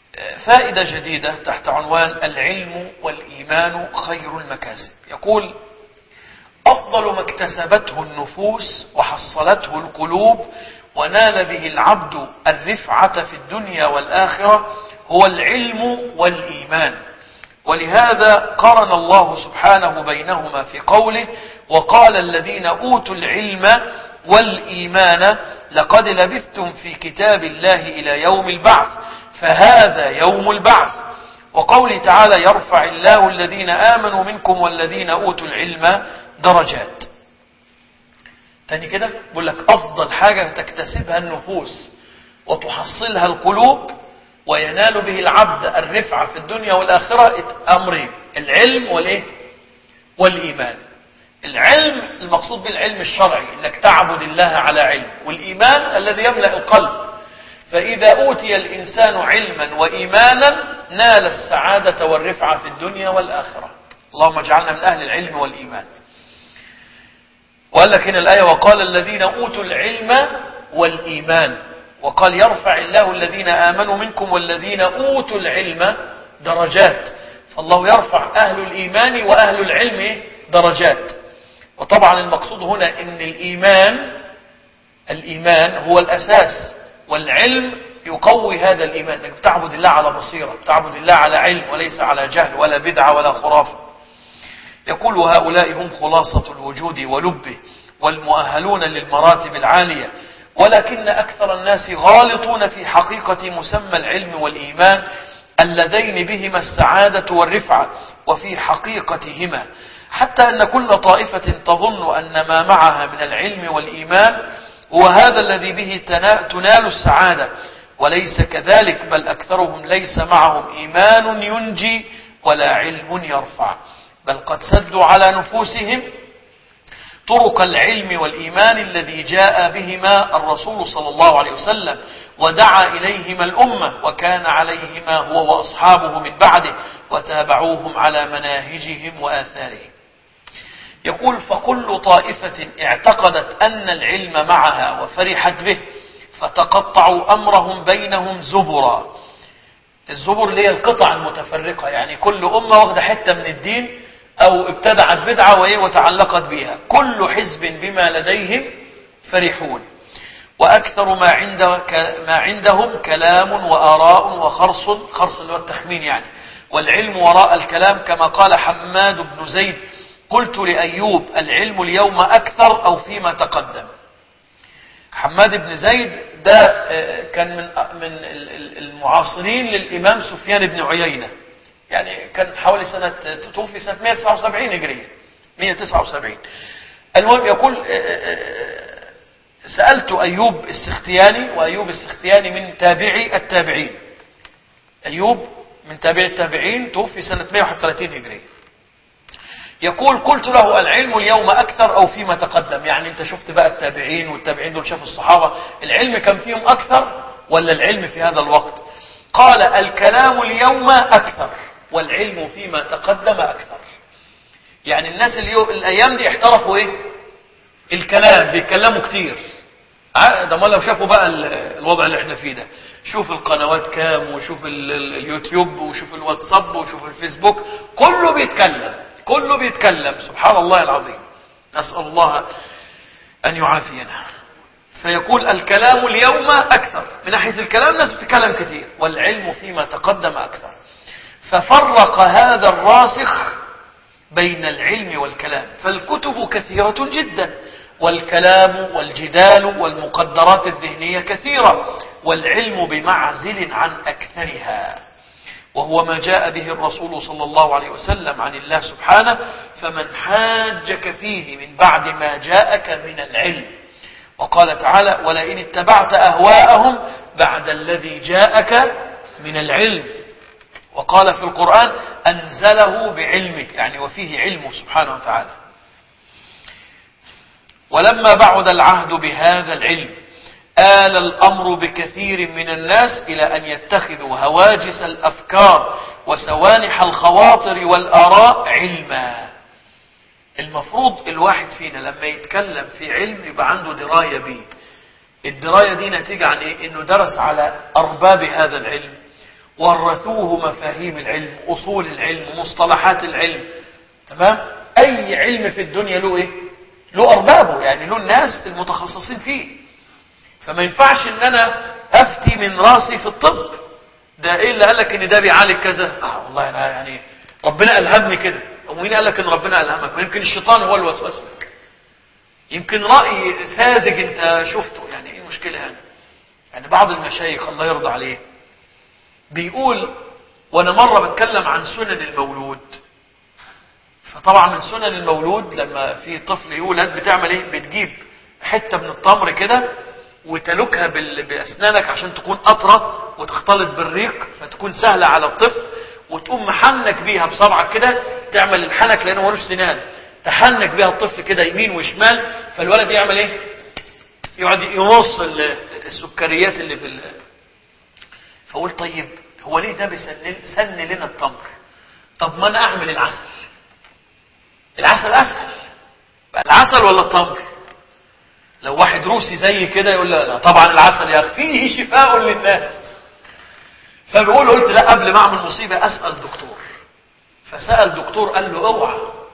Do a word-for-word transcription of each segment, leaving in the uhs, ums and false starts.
فائدة جديدة تحت عنوان العلم والإيمان خير المكاسب. يقول: أفضل ما اكتسبته النفوس وحصلته القلوب ونال به العبد الرفعة في الدنيا والآخرة هو العلم والإيمان. ولهذا قرن الله سبحانه بينهما في قوله: وقال الذين أوتوا العلم والإيمان لقد لبثتم في كتاب الله إلى يوم البعث فهذا يوم البعث. وقوله تعالى: يرفع الله الذين آمنوا منكم والذين أوتوا العلم درجات. تاني كده بقول لك أفضل حاجة تكتسبها النفوس وتحصلها القلوب وينال به العبد الرفعة في الدنيا والآخرة أمرين: العلم والإيه؟ والإيمان. العلم المقصود بالعلم الشرعي، انك تعبد الله على علم، والإيمان الذي يملأ القلب. فإذا أوتي الإنسان علما وإيمانا نال السعادة والرفعة في الدنيا والآخرة. اللهم اجعلنا من أهل العلم والإيمان. وقال لك هنا الآية: وقال الذين أوتوا العلم والإيمان. وقال: يرفع الله الذين آمنوا منكم والذين أوتوا العلم درجات. فالله يرفع أهل الإيمان وأهل العلم درجات. وطبعا المقصود هنا ان الإيمان الإيمان هو الأساس، والعلم يقوي هذا الإيمان، انك بتعبد الله على بصيرة، بتعبد الله على علم وليس على جهل ولا بدعة ولا خرافة. يقول: هؤلاء هم خلاصة الوجود ولبه والمؤهلون للمراتب العالية، ولكن أكثر الناس غالطون في حقيقة مسمى العلم والإيمان اللذين بهما السعادة والرفعة وفي حقيقتهما، حتى أن كل طائفة تظن أن ما معها من العلم والإيمان هو هذا الذي به تنال السعادة، وليس كذلك، بل أكثرهم ليس معهم إيمان ينجي ولا علم يرفع، بل قد سدوا على نفوسهم طرق العلم والإيمان الذي جاء بهما الرسول صلى الله عليه وسلم ودعا إليهما الأمة، وكان عليهما هو وأصحابه من بعده وتابعوهم على مناهجهم وآثارهم. يقول: فكل طائفة اعتقدت أن العلم معها وفرحت به فتقطعوا أمرهم بينهم زبرا. الزبر اللي هي القطع المتفرقة، يعني كل أمة واخدة حتة من الدين أو ابتدعت بدعة وتعلقت بها. كل حزب بما لديهم فرحون، وأكثر ما, عند ما عندهم كلام وآراء وخرص، خرص اللي هو التخمين يعني، والعلم وراء الكلام، كما قال حماد بن زيد: قلت لأيوب: العلم اليوم أكثر أو فيما تقدم. حماد بن زيد ده كان من من المعاصرين للإمام سفيان بن عيينة، يعني كان حوالي سنة، توفي سنة مئة وتسعة وسبعين هجرية، مئة وتسعة وسبعين. المهم يقول: سألت أيوب السختياني، وأيوب السختياني من تابعي التابعين. أيوب من تابعي التابعين، توفي سنة مئة وواحد وثلاثين هجرية. يقول: قلت له: العلم اليوم أكثر أو فيما تقدم؟ يعني أنت شفت بقى التابعين، والتابعين دول شافوا الصحابة، العلم كان فيهم أكثر ولا العلم في هذا الوقت؟ قال: الكلام اليوم أكثر والعلم فيما تقدم أكثر. يعني الناس اليوم الأيام دي احترفوا إيه؟ الكلام، بيتكلموا كتير. ده ما لو شافوا بقى الوضع اللي احنا فيه ده، شوف القنوات كام، وشوف اليوتيوب، وشوف الواتساب، وشوف الفيسبوك، كله بيتكلم، كله بيتكلم. سبحان الله العظيم، نسأل الله أن يعافينا. فيقول: الكلام اليوم أكثر، من ناحية الكلام ناس بتتكلم كتير، والعلم فيما تقدم أكثر. ففرق هذا الراسخ بين العلم والكلام، فالكتب كثيرة جدا، والكلام والجدال والمقدرات الذهنية كثيرة، والعلم بمعزل عن أكثرها، وهو ما جاء به الرسول صلى الله عليه وسلم عن الله سبحانه: فمن حاجك فيه من بعد ما جاءك من العلم. وقال تعالى: ولئن اتبعت أهواءهم بعد الذي جاءك من العلم. وقال في القرآن: أنزله بعلمه، يعني وفيه علمه سبحانه وتعالى. ولما بعد العهد بهذا العلم آل الأمر بكثير من الناس إلى أن يتخذوا هواجس الأفكار وسوانح الخواطر والآراء علما. المفروض الواحد فينا لما يتكلم في علم يبقى عنده دراية به. الدراية دي نتيجة عن إيه؟ إنه درس على أرباب هذا العلم، ورثوه مفاهيم العلم، أصول العلم، مصطلحات العلم. تمام؟ أي علم في الدنيا له إيه؟ له أربابه، يعني له الناس المتخصصين فيه. فما ينفعش إن أنا أفتي من راسي في الطب. ده إيه اللي قال لك إن ده بيعالج كذا؟ آه والله أنا يعني ربنا ألهمني كده. ومين قال لك إن ربنا ألهمك؟ ويمكن الشيطان هو اللي وسوس لك. يمكن رأي ساذج أنت شفته، يعني إيه المشكلة يعني؟ يعني بعض المشايخ الله يرضى عليه بيقول، وأنا مرة بتكلم عن سنن المولود، فطبعا من سنن المولود لما في طفل يولد بتعمل ايه؟ بتجيب حتة من التمر كده وتلكها بأسنانك عشان تكون أطرى وتختلط بالريق فتكون سهلة على الطفل، وتقوم محنك بيها بصبعك كده، تعمل الحنك لأنه ملوش سنان، تحنك بيها الطفل كده يمين وشمال، فالولد يعمل ايه؟ يقعد يمص السكريات اللي في ال... فقول طيب هو ليه ده بيسن سن لنا التمر؟ طب ما انا اعمل العسل. العسل اسهل. العسل ولا التمر؟ لو واحد روسي زي كده يقول لا, لا طبعا العسل يا اخي فيه شفاء للناس. فبيقول قلت لا، قبل ما اعمل مصيبه اسال دكتور. فسال دكتور قال له اوعى،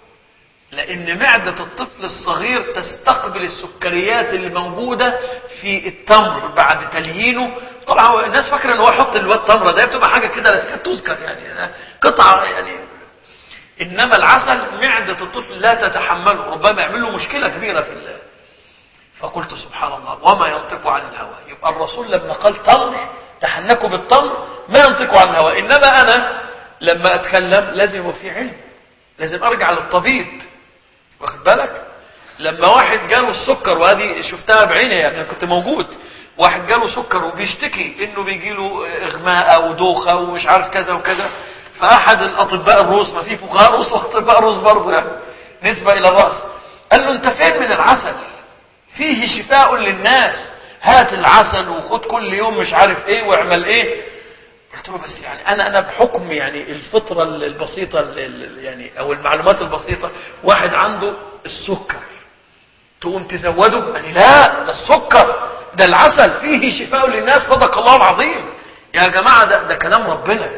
لان معده الطفل الصغير تستقبل السكريات اللي موجوده في التمر بعد تليينه. طبعا الناس فاكره ان هو يحط الواد تمره، ده بتبقى حاجه كده لا تذكر يعني قطعه يعني. انما العسل معده الطفل لا تتحمله، ربما يعمل له مشكله كبيره في الله. فقلت سبحان الله وما ينطق عن الهوى. يبقى الرسول لما قال تمر تحنكوا بالتمر ما ينطق عن الهوى. انما انا لما اتكلم لازم يبقى في علم، لازم ارجع للطبيب. واخد بالك؟ لما واحد جاله السكر، وهذه شفتها بعيني يعني انا كنت موجود، واحد جاله سكر وبيشتكي انه بيجيله اغماء ودوخه ومش عارف كذا وكذا، فاحد الاطباء الروس، ما في فقهاء روس واطباء روس برضه يعني نسبه الى الراس، قال له انت فين من العسل؟ فيه شفاء للناس، هات العسل وخد كل يوم مش عارف ايه واعمل ايه. قلت له بس يعني انا انا بحكم يعني الفطره البسيطه يعني او المعلومات البسيطه، واحد عنده السكر تقوم تزوده؟ قال لي لا، ده السكر ده العسل فيه شفاء للناس، صدق الله العظيم يا جماعه، ده ده كلام ربنا.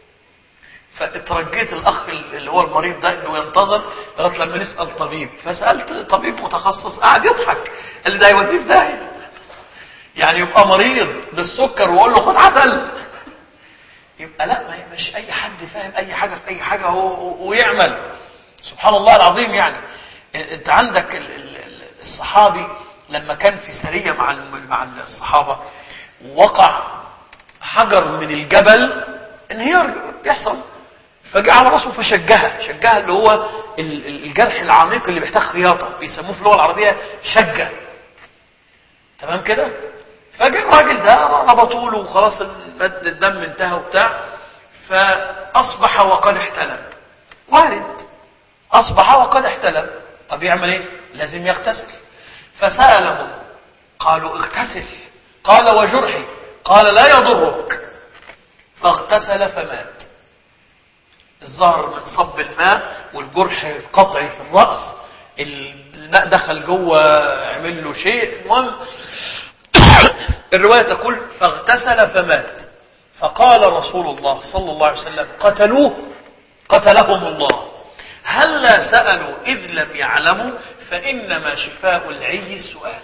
فاترجيت الاخ اللي هو المريض ده انه ينتظر لغايه لما نسال طبيب. فسالت طبيب متخصص قاعد يضحك، قال لي ده هيوديه في داهيه، يعني يبقى مريض بالسكر واقول له خد عسل؟ يبقى لا، مش اي حد فاهم اي حاجه في اي حاجه هو ويعمل. سبحان الله العظيم. يعني انت عندك الصحابي لما كان في سريه مع مع الصحابه وقع حجر من الجبل، انهيار بيحصل، فجاء على راسه فشجها. شجها اللي هو الجرح العميق اللي بيحتاج خياطه، بيسموه في اللغه العربيه شجه. تمام كده؟ فجاء الراجل ده ربطوا له وخلاص الدم انتهى وبتاع، فاصبح وقد احتلم. وارد، اصبح وقد احتلم، طب يعمل ايه؟ لازم يغتسل. فسالهم قالوا اغتسل، قال وجرحي؟ قال لا يضرك. فاغتسل فمات. الظهر من صب الماء والجرح قطعي في الرأس، الماء دخل جوه عمل له شيء. المهم الرواية تقول فاغتسل فمات. فقال رسول الله صلى الله عليه وسلم قتلوه قتلهم الله، هلا سألوا إذ لم يعلموا فإنما شفاء العي السؤال.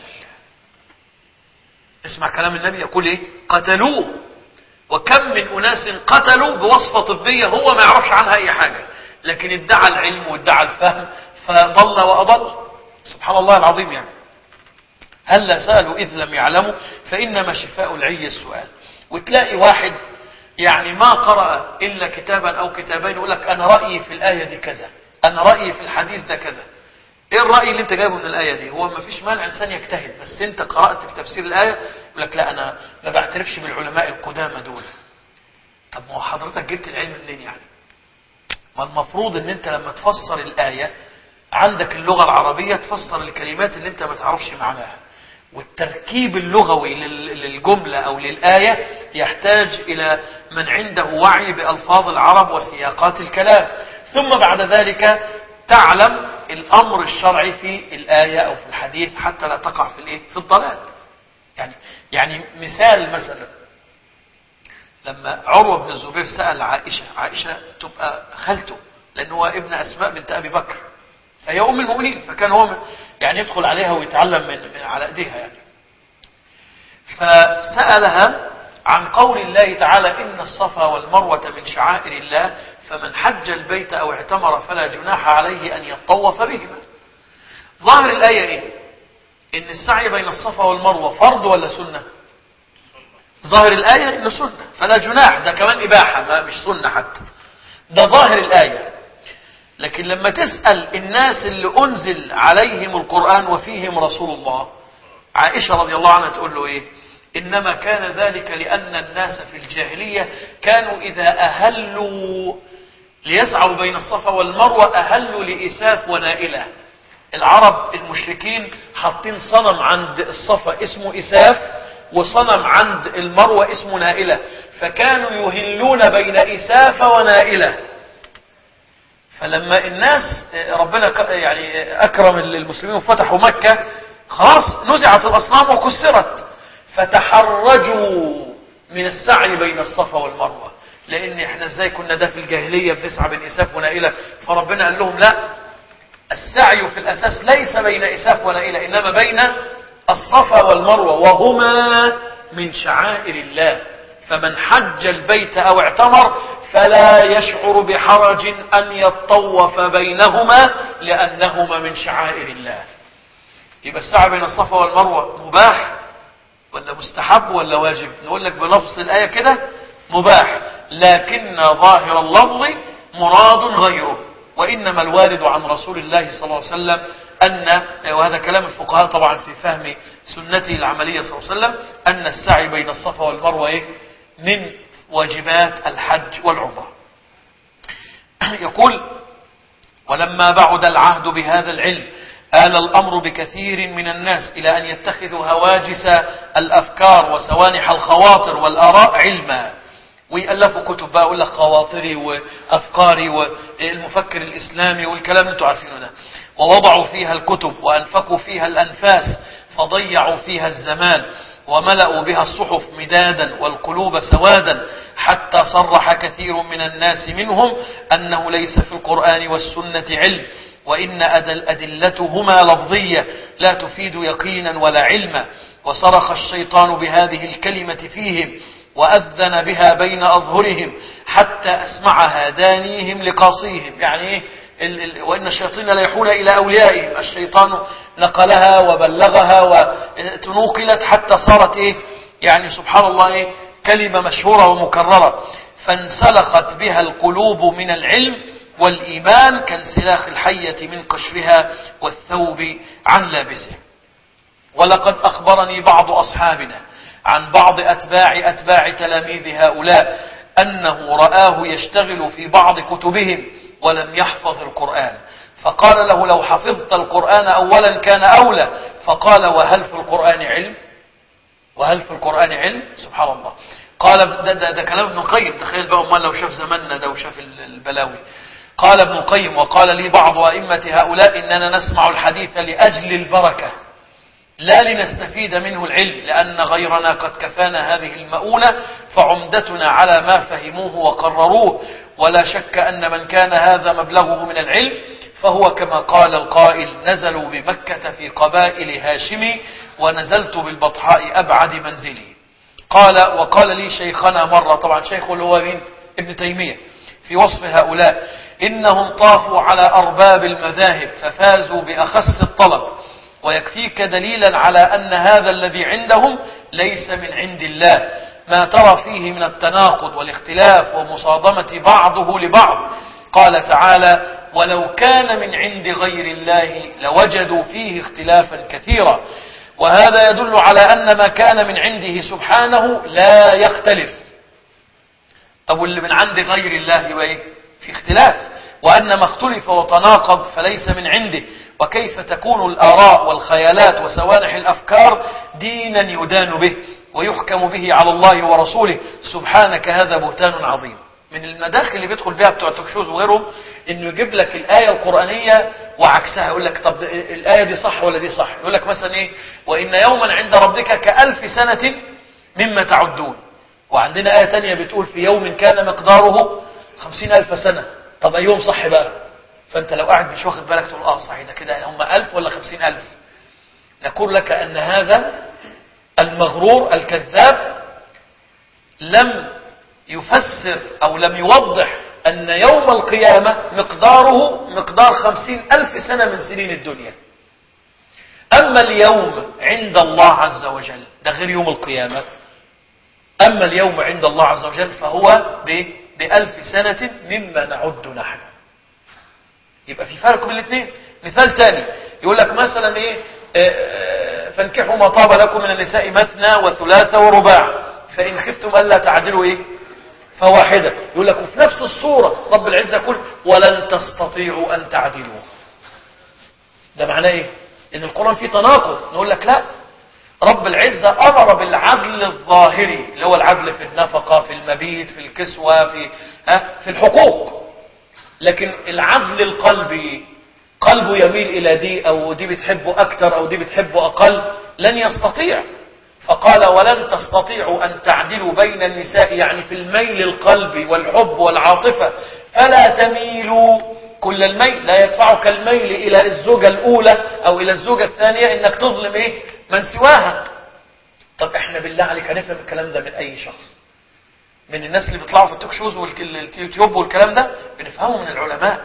اسمع كلام النبي يقول ايه؟ قتلوه. وكم من أناس قتلوا بوصفة طبية هو ما يعرفش عنها أي حاجة، لكن ادعى العلم وادعى الفهم فضل وأضل. سبحان الله العظيم. يعني هلا سألوا إذ لم يعلموا فإنما شفاء العي السؤال. وتلاقي واحد يعني ما قرأ إلا كتابا أو كتابين يقول لك أنا رأيي في الآية دي كذا، أنا رأيي في الحديث ده كذا. إيه الرأي اللي أنت جايبه من الآية دي؟ هو ما فيش مانع إنسان يجتهد، بس أنت قرأت في تفسير الآية يقول لك لا أنا ما بعترفش بالعلماء القدامى دول. طب ما هو حضرتك جبت العلم منين يعني؟ ما المفروض إن أنت لما تفسر الآية عندك اللغة العربية تفسر الكلمات اللي أنت ما تعرفش معناها، والتركيب اللغوي للجملة أو للآية يحتاج إلى من عنده وعي بألفاظ العرب وسياقات الكلام، ثم بعد ذلك تعلم الأمر الشرعي في الآية أو في الحديث حتى لا تقع في الإيه؟ في الضلال. يعني يعني مثال مثلا لما عروة بن الزبير سأل عائشة، عائشة تبقى خالته لأنه هو ابن أسماء بنت أبي بكر، فهي أم المؤمنين، فكان هو يعني يدخل عليها ويتعلم من, من على أيديها يعني. فسألها عن قول الله تعالى إن الصفا والمروة من شعائر الله فمن حج البيت أو اعتمر فلا جناح عليه أن يطوف بهما. ظاهر الآية إيه؟ إن السعي بين الصفا والمروة فرض ولا سنة؟ ظاهر الآية إنه سنة، فلا جناح، ده كمان إباحة ما مش سنة حتى، ده ظاهر الآية. لكن لما تسأل الناس اللي أنزل عليهم القرآن وفيهم رسول الله، عائشة رضي الله عنها تقول له إيه؟ إنما كان ذلك لأن الناس في الجاهلية كانوا إذا أهلوا ليسعوا بين الصفا والمروة أهلوا لإساف ونائلة. العرب المشركين حاطين صنم عند الصفا اسمه إساف، وصنم عند المروة اسمه نائلة، فكانوا يهلون بين إساف ونائلة. فلما الناس ربنا يعني أكرم المسلمين وفتحوا مكة، خلاص نزعت الأصنام وكسرت، فتحرجوا من السعي بين الصفا والمروة، لأن احنا ازاي كنا ده في الجاهلية بنسعى بين إساف ونائلة، فربنا قال لهم لا، السعي في الأساس ليس بين إساف ونائلة، إنما بين الصفا والمروة، وهما من شعائر الله، فمن حج البيت أو اعتمر فلا يشعر بحرج أن يطوف بينهما لأنهما من شعائر الله. يبقى السعي بين الصفا والمروة مباح ولا مستحب ولا واجب؟ نقول لك بلفظ الآية كده مباح، لكن ظاهر اللفظ مراد غيره، وإنما الوارد عن رسول الله صلى الله عليه وسلم أن، وهذا كلام الفقهاء طبعا في فهم سنته العملية صلى الله عليه وسلم، أن السعي بين الصفا والمروة إيه؟ من واجبات الحج والعمرة. يقول ولما بعد العهد بهذا العلم آل الأمر بكثير من الناس إلى أن يتخذوا هواجس الأفكار وسوانح الخواطر والآراء علما، ويألفوا كتب بقى يقول لك خواطري وأفكاري والمفكر الإسلامي والكلام اللي انتوا عارفينه ده، ووضعوا فيها الكتب وأنفقوا فيها الأنفاس فضيعوا فيها الزمان وملأوا بها الصحف مدادا والقلوب سوادا، حتى صرح كثير من الناس منهم أنه ليس في القرآن والسنة علم، وإن أدلتهما لفظية لا تفيد يقينا ولا علما. وصرخ الشيطان بهذه الكلمة فيهم وأذن بها بين أظهرهم حتى أسمعها دانيهم لقاصيهم. يعني وإن الشياطين لا يحول إلى أوليائهم، الشيطان نقلها وبلغها وتنوقلت حتى صارت إيه؟ يعني سبحان الله إيه؟ كلمة مشهورة ومكررة، فانسلخت بها القلوب من العلم والإيمان كانسلاخ الحية من قشرها والثوب عن لابسه. ولقد أخبرني بعض أصحابنا عن بعض أتباع أتباع تلاميذ هؤلاء أنه رآه يشتغل في بعض كتبهم ولم يحفظ القرآن، فقال له لو حفظت القرآن أولا كان أولى، فقال وهل في القرآن علم؟ وهل في القرآن علم؟ سبحان الله. قال ده, ده, ده كلام ابن القيم، تخيل بقى أمان لو شاف زماننا ده وشاف البلاوي. قال ابن القيم وقال لي بعض أئمة هؤلاء إننا نسمع الحديث لأجل البركة لا لنستفيد منه العلم، لأن غيرنا قد كفانا هذه المؤونة، فعمدتنا على ما فهموه وقرروه، ولا شك أن من كان هذا مبلغه من العلم فهو كما قال القائل نزلوا بمكة في قبائل هاشمي ونزلت بالبطحاء أبعد منزلي. قال وقال لي شيخنا مرة، طبعا شيخه اللي هو مين؟ ابن تيمية، في وصف هؤلاء إنهم طافوا على أرباب المذاهب ففازوا بأخس الطلب، ويكفيك دليلا على أن هذا الذي عندهم ليس من عند الله، ما ترى فيه من التناقض والاختلاف ومصادمة بعضه لبعض. قال تعالى ولو كان من عند غير الله لوجدوا فيه اختلافا كثيرا، وهذا يدل على أن ما كان من عنده سبحانه لا يختلف. طب واللي من عند غير الله يبقى ايه؟ في اختلاف، وأن ما اختلف وتناقض فليس من عنده. وكيف تكون الآراء والخيالات وسوانح الأفكار دينا يدان به ويحكم به على الله ورسوله؟ سبحانك هذا بهتان عظيم. من المداخل اللي بيدخل بها بتوع التكشوز وغيرهم انه يجيب لك الآية القرآنية وعكسها، يقول لك طب الآية دي صح ولا دي صح؟ يقول لك مثلا ايه؟ وإن يوما عند ربك كألف سنة مما تعدون، وعندنا آية تانية بتقول في يوم كان مقداره خمسين ألف سنة. طب أيهم صح بقى؟ فأنت لو قاعد مش واخد بالك تقول آه صحيح ده كده هم ألف ولا خمسين ألف. نقول لك أن هذا المغرور الكذاب لم يفسر أو لم يوضح أن يوم القيامة مقداره مقدار خمسين ألف سنة من سنين الدنيا. أما اليوم عند الله عز وجل ده غير يوم القيامة. أما اليوم عند الله عز وجل فهو بألف سنة مما نعد نحن. يبقى في فرق بين الاثنين. مثال تاني يقول لك مثلا ايه اه فانكحوا ما طاب لكم من النساء مثنى وثلاث ورباع فإن خفتم ألا تعدلوا ايه فواحدة. يقول لك وفي نفس الصورة رب العزة يقول ولن تستطيعوا أن تعدلوا. ده معناه ايه؟ ان القرآن فيه تناقض. نقول لك لا، رب العزة أمر بالعدل الظاهري اللي هو العدل في النفقة في المبيت في الكسوة في ها في الحقوق. لكن العدل القلبي قلبه يميل إلى دي أو دي بتحبه أكتر أو دي بتحبه أقل لن يستطيع. فقال ولن تستطيعوا أن تعدلوا بين النساء يعني في الميل القلبي والحب والعاطفة فلا تميلوا كل الميل. لا يدفعك الميل إلى الزوجة الأولى أو إلى الزوجة الثانية إنك تظلم إيه من سواها. طب إحنا بالله عليك هنفهم الكلام ده من أي شخص؟ من الناس اللي بيطلعوا في التوك شوز واليوتيوب والكلام ده؟ بنفهمه من العلماء.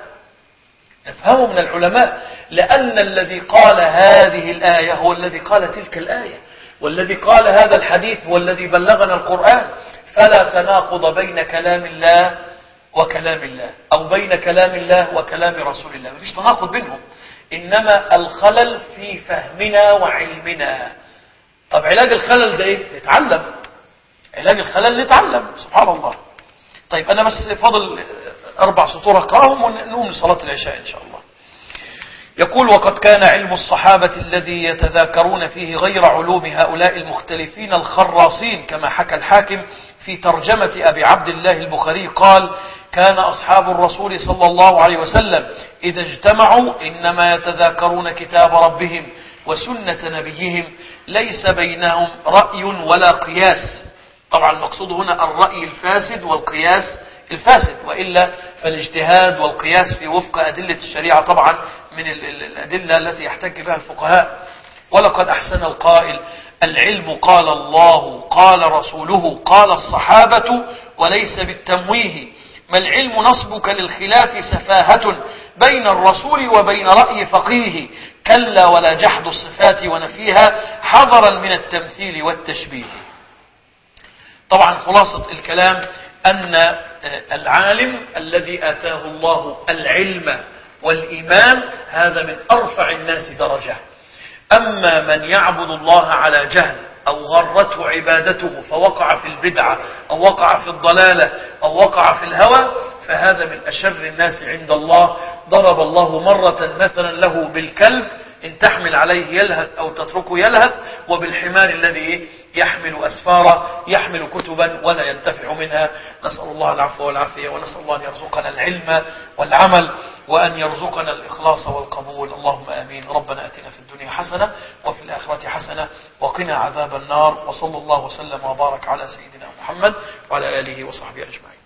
نفهمه من العلماء لأن الذي قال هذه الآية هو الذي قال تلك الآية، والذي قال هذا الحديث هو الذي بلغنا القرآن. فلا تناقض بين كلام الله وكلام الله أو بين كلام الله وكلام رسول الله. مفيش تناقض بينهم، إنما الخلل في فهمنا وعلمنا. طب علاج الخلل ده إيه؟ نتعلم. علاج الخلل نتعلم. سبحان الله. طيب أنا بس فاضل أربع سطور أقرأهم ونقوم لصلاة العشاء إن شاء الله. يقول وقد كان علم الصحابة الذي يتذاكرون فيه غير علوم هؤلاء المختلفين الخراصين كما حكى الحاكم في ترجمة أبي عبد الله البخاري قال كان أصحاب الرسول صلى الله عليه وسلم إذا اجتمعوا إنما يتذاكرون كتاب ربهم وسنة نبيهم ليس بينهم رأي ولا قياس. طبعا المقصود هنا الرأي الفاسد والقياس الفاسد، وإلا فالاجتهاد والقياس في وفق أدلة الشريعة طبعا من الأدلة التي يحتج بها الفقهاء. ولقد أحسن القائل العلم قال الله قال رسوله قال الصحابة وليس بالتمويه. ما العلم نصبك للخلاف سفاهة بين الرسول وبين رأي فقيه كلا ولا جحد الصفات ونفيها حذرا من التمثيل والتشبيه. طبعا خلاصة الكلام أن العالم الذي آتاه الله العلم والإيمان هذا من أرفع الناس درجة. أما من يعبد الله على جهل أو غرته عبادته فوقع في البدعة أو وقع في الضلالة أو وقع في الهوى فهذا من أشر الناس عند الله. ضرب الله مرة مثلا له بالكلب إن تحمل عليه يلهث أو تتركه يلهث وبالحمار الذي يحمل أسفارا يحمل كتبا ولا ينتفع منها. نسأل الله العفو والعافية ونسأل الله أن يرزقنا العلم والعمل وأن يرزقنا الإخلاص والقبول. اللهم آمين. ربنا أتنا في الدنيا حسنة وفي الآخرة حسنة وقنا عذاب النار. وصلى الله وسلم وبارك على سيدنا محمد وعلى آله وصحبه أجمعين.